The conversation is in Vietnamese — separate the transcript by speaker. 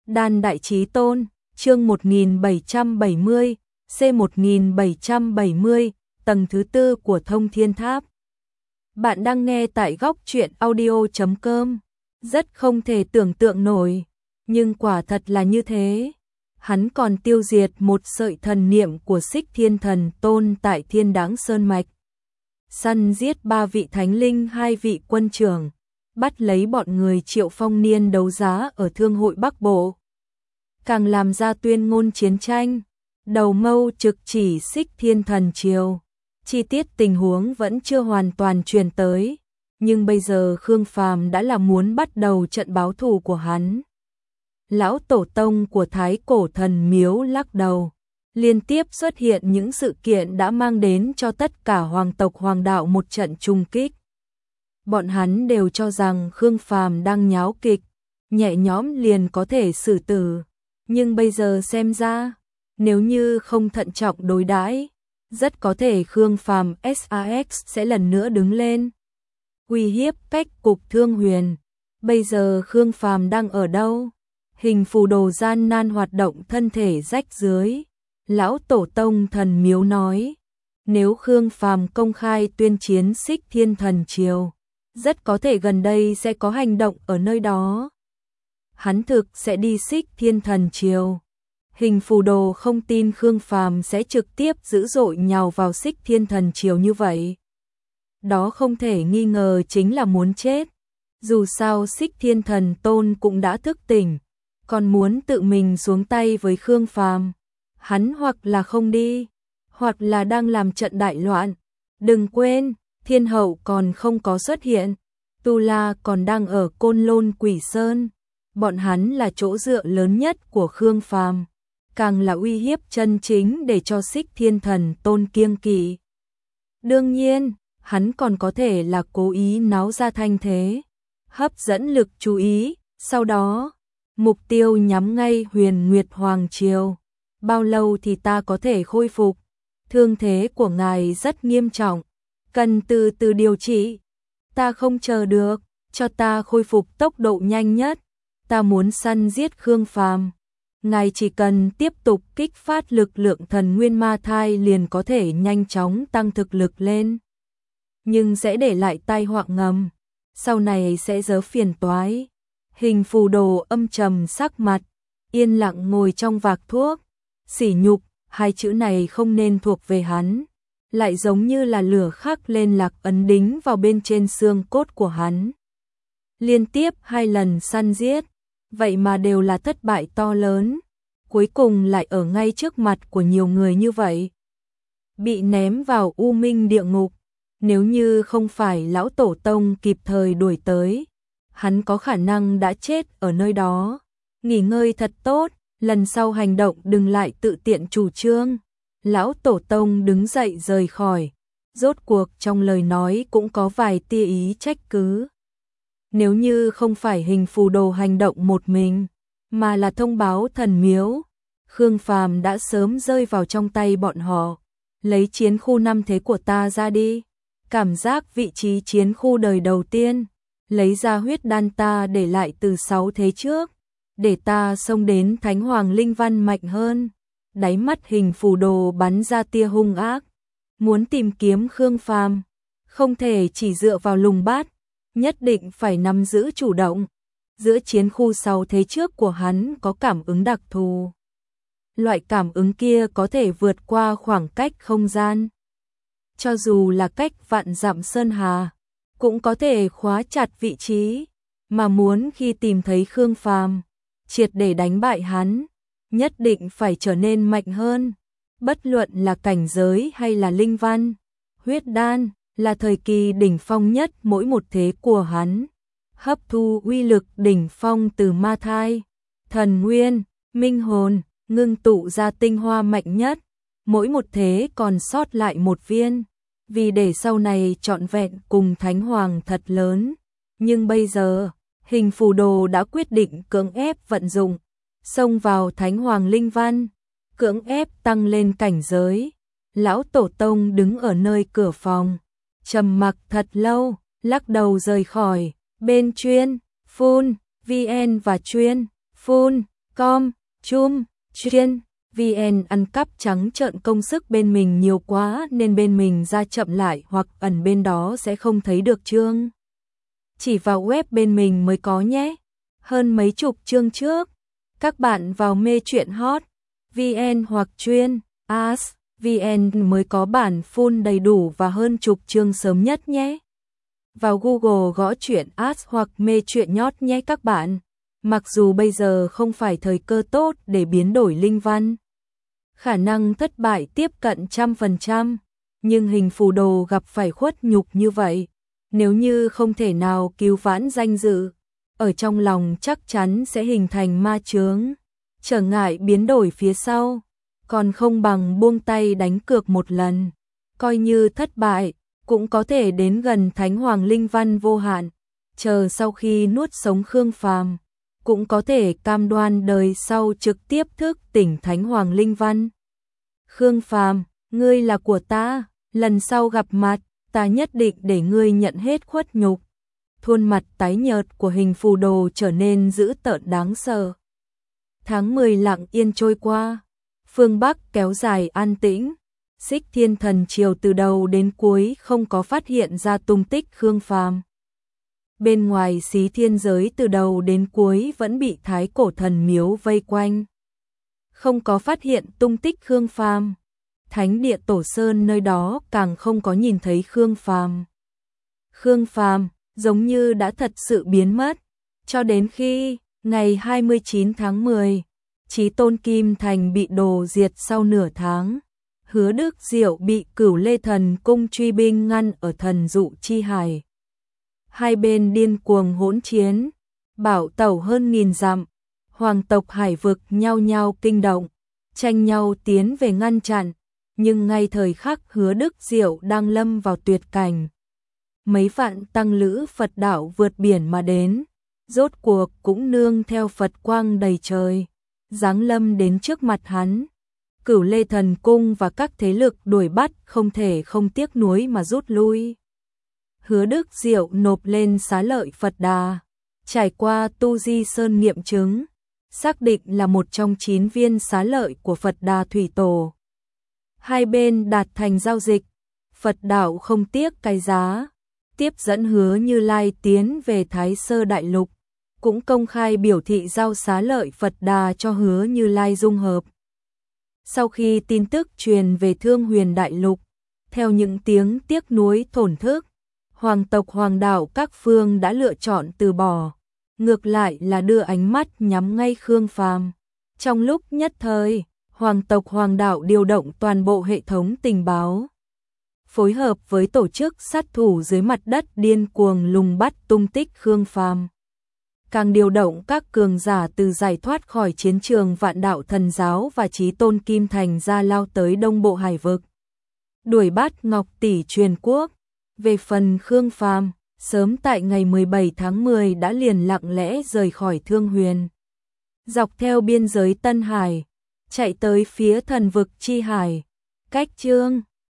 Speaker 1: Đan Đại Chí Tôn, chương 1770, C1770, tầng thứ tư của Thông Thiên Tháp. Bạn đang nghe tại góc truyện audio.com. Rất không thể tưởng tượng nổi, nhưng quả thật là như thế. Hắn còn tiêu diệt một sợi thần niệm của Xích Thiên Thần Tôn tại Thiên Đáng Sơn Mạch. Săn giết 3 vị thánh linh, 2 vị quân trưởng, bắt lấy bọn người Triệu Phong Niên đấu giá ở Thương hội Bắc Bộ. Càng làm ra tuyên ngôn chiến tranh, đầu mâu trực chỉ Xích Thiên Thần Triều. Chi tiết tình huống vẫn chưa hoàn toàn truyền tới, nhưng bây giờ Khương Phàm đã là muốn bắt đầu trận báo thù của hắn. Lão tổ tông của Thái Cổ Thần Miếu lắc đầu, liên tiếp xuất hiện những sự kiện đã mang đến cho tất cả hoàng tộc hoàng đạo một trận trung kích. Bọn hắn đều cho rằng Khương Phàm đang nháo kịch, nhẹ nhõm liền có thể xử tử, nhưng bây giờ xem ra, nếu như không thận trọng đối đãi, rất có thể Khương Phàm SAX sẽ lần nữa đứng lên, uy hiếp cách cục Thương Huyền. Bây giờ Khương Phàm đang ở đâu? Hình phù đồ gian nan hoạt động, thân thể rách dưới. Lão tổ tông Thần Miếu nói, nếu Khương Phàm công khai tuyên chiến Xích Thiên Thần Triều, rất có thể gần đây sẽ có hành động ở nơi đó. Hắn thực sẽ đi Xích Thiên Thần Triều. Hình phù đồ không tin Khương Phàm sẽ trực tiếp dữ dội nhào vào Xích Thiên Thần Triều như vậy. Đó không thể nghi ngờ chính là muốn chết. Dù sao Xích Thiên Thần Tôn cũng đã thức tỉnh, còn muốn tự mình xuống tay với Khương Phàm. Hắn hoặc là không đi, hoặc là đang làm trận đại loạn. Đừng quên, Thiên Hậu còn không có xuất hiện, Tu La còn đang ở Côn Lôn Quỷ Sơn. Bọn hắn là chỗ dựa lớn nhất của Khương Phàm, càng là uy hiếp chân chính để cho Xích Thiên Thần Tôn kiêng kỵ. Đương nhiên, hắn còn có thể là cố ý náo ra thanh thế, hấp dẫn lực chú ý, sau đó, mục tiêu nhắm ngay Huyền Nguyệt Hoàng Triều. Bao lâu thì ta có thể khôi phục? Thương thế của ngài rất nghiêm trọng, cần từ từ điều trị. Ta không chờ được, cho ta khôi phục tốc độ nhanh nhất. Ta muốn săn giết Khương Phàm. Ngài chỉ cần tiếp tục kích phát lực lượng thần nguyên ma thai liền có thể nhanh chóng tăng thực lực lên. Nhưng sẽ để lại tai họa ngầm, sau này sẽ rớ phiền toái. Hình phù đồ âm trầm sắc mặt, yên lặng ngồi trong vạc thuốc. Sỉ nhục, hai chữ này không nên thuộc về hắn, lại giống như là lửa khắc lên lạc ấn đính vào bên trên xương cốt của hắn. Liên tiếp 2 lần săn giết, vậy mà đều là thất bại to lớn, cuối cùng lại ở ngay trước mặt của nhiều người như vậy. Bị ném vào U Minh địa ngục, nếu như không phải lão tổ tông kịp thời đuổi tới, hắn có khả năng đã chết ở nơi đó. Nghỉ ngơi thật tốt, lần sau hành động đừng lại tự tiện chủ trương. Lão tổ tông đứng dậy rời khỏi, rốt cuộc trong lời nói cũng có vài tia ý trách cứ. Nếu như không phải hình phù đồ hành động một mình, mà là thông báo thần miếu, Khương Phàm đã sớm rơi vào trong tay bọn họ. Lấy chiến khu 5 thế của ta ra đi. Cảm giác vị trí chiến khu đời đầu tiên, lấy ra huyết đan ta để lại từ 6 thế trước, để ta xông đến Thánh Hoàng Linh Văn mạnh hơn. Đáy mắt hình phù đồ bắn ra tia hung ác, muốn tìm kiếm Khương Phàm, không thể chỉ dựa vào lùng bát, nhất định phải nắm giữ chủ động. Giữa chiến khu 6 thế trước của hắn có cảm ứng đặc thù. Loại cảm ứng kia có thể vượt qua khoảng cách không gian. Cho dù là cách vạn dặm sơn hà, cũng có thể khóa chặt vị trí, mà muốn khi tìm thấy Khương Phàm, triệt để đánh bại hắn, nhất định phải trở nên mạnh hơn. Bất luận là cảnh giới hay là linh văn, huyết đan là thời kỳ đỉnh phong nhất mỗi một thế của hắn. Hấp thu uy lực đỉnh phong từ ma thai, thần nguyên, minh hồn, ngưng tụ ra tinh hoa mạnh nhất, mỗi một thế còn sót lại một viên, vì để sau này trọn vẹn cùng Thánh Hoàng thật lớn. Nhưng bây giờ, hình phù đồ đã quyết định cưỡng ép vận dụng, xông vào Thánh Hoàng Linh Văn, cưỡng ép tăng lên cảnh giới. Lão tổ tông đứng ở nơi cửa phòng, trầm mặc thật lâu, lắc đầu rời khỏi. Bên chuyên, phun, VN và chuyên, phun, com, chum, chuyên, VN ăn cắp trắng trợn công sức bên mình nhiều quá nên bên mình ra chậm lại hoặc ẩn bên đó sẽ không thấy được chương. Chỉ vào web bên mình mới có nhé. Hơn mấy chục chương trước, các bạn vào mê truyện hot, VN hoặc chuyên, as, VN mới có bản full đầy đủ và hơn chục chương sớm nhất nhé. Vào Google gõ truyện as hoặc mê truyện nhót nhé các bạn. Mặc dù bây giờ không phải thời cơ tốt để biến đổi linh văn, khả năng thất bại tiếp cận 100%, nhưng hình phù đồ gặp phải khuất nhục như vậy, nếu như không thể nào cứu vãn danh dự, ở trong lòng chắc chắn sẽ hình thành ma chướng, trở ngại biến đổi phía sau, còn không bằng buông tay đánh cược một lần, coi như thất bại, cũng có thể đến gần Thánh Hoàng Linh Văn vô hạn, chờ sau khi nuốt sống Khương Phàm, cũng có thể cam đoan đời sau trực tiếp thức tỉnh Thánh Hoàng Linh Văn. Khương Phàm, ngươi là của ta, lần sau gặp mặt, ta nhất định để ngươi nhận hết khuất nhục. Khuôn mặt tái nhợt của hình phù đồ trở nên dữ tợn đáng sợ. Tháng 10 lặng yên trôi qua, phương Bắc kéo dài an tĩnh, Xích Thiên Thần Triều từ đầu đến cuối không có phát hiện ra tung tích Khương Phàm. Bên ngoài Xí Thiên giới từ đầu đến cuối vẫn bị Thái Cổ Thần Miếu vây quanh, không có phát hiện tung tích Khương Phàm. Thánh địa Tổ Sơn nơi đó càng không có nhìn thấy Khương Phàm. Khương Phàm giống như đã thật sự biến mất, cho đến khi ngày 29 tháng 10, Chí Tôn Kim Thành bị đổ diệt sau nửa tháng. Hứa Đức Diệu bị Cửu Lê Thần Cung truy binh ngăn ở Thần Dụ Chi Hải. Hai bên điên cuồng hỗn chiến, bảo tẩu hơn 1000 dặm, hoàng tộc hải vực nhao nhao kinh động, tranh nhau tiến về ngăn chặn, nhưng ngay thời khắc Hứa Đức Diệu đang lâm vào tuyệt cảnh, mấy vạn tăng lữ Phật đạo vượt biển mà đến, rốt cuộc cũng nương theo Phật quang đầy trời, giáng lâm đến trước mặt hắn. Cửu Lê Thần Cung và các thế lực đuổi bắt không thể không tiếc nuối mà rút lui. Hứa Đức Diệu nộp lên xá lợi Phật Đà, trải qua tu di sơn nghiệm chứng, xác định là một trong 9 viên xá lợi của Phật Đà Thủy Tổ. Hai bên đạt thành giao dịch, Phật đạo không tiếc cái giá, tiếp dẫn Hứa Như Lai tiến về Thái Sơ Đại Lục, cũng công khai biểu thị giao xá lợi Phật Đà cho Hứa Như Lai dung hợp. Sau khi tin tức truyền về Thương Huyền Đại Lục, theo những tiếng tiếc nuối thổn thức, hoàng tộc hoàng đạo các phương đã lựa chọn từ bỏ, ngược lại là đưa ánh mắt nhắm ngay Khương Phàm. Trong lúc nhất thời, hoàng tộc hoàng đạo điều động toàn bộ hệ thống tình báo, phối hợp với tổ chức sát thủ dưới mặt đất điên cuồng lùng bắt tung tích Khương Phàm. Càng điều động các cường giả từ giải thoát khỏi chiến trường Vạn Đạo Thần Giáo và Chí Tôn Kim Thành ra lao tới Đông Bộ Hải vực, đuổi bắt Ngọc Tỷ Truyền Quốc. Về phần Khương Phàm, sớm tại ngày 17 tháng 10 đã liền lặng lẽ rời khỏi Thương Huyền, dọc theo biên giới Tân Hải, chạy tới phía Thần vực Chi Hải, cách Chương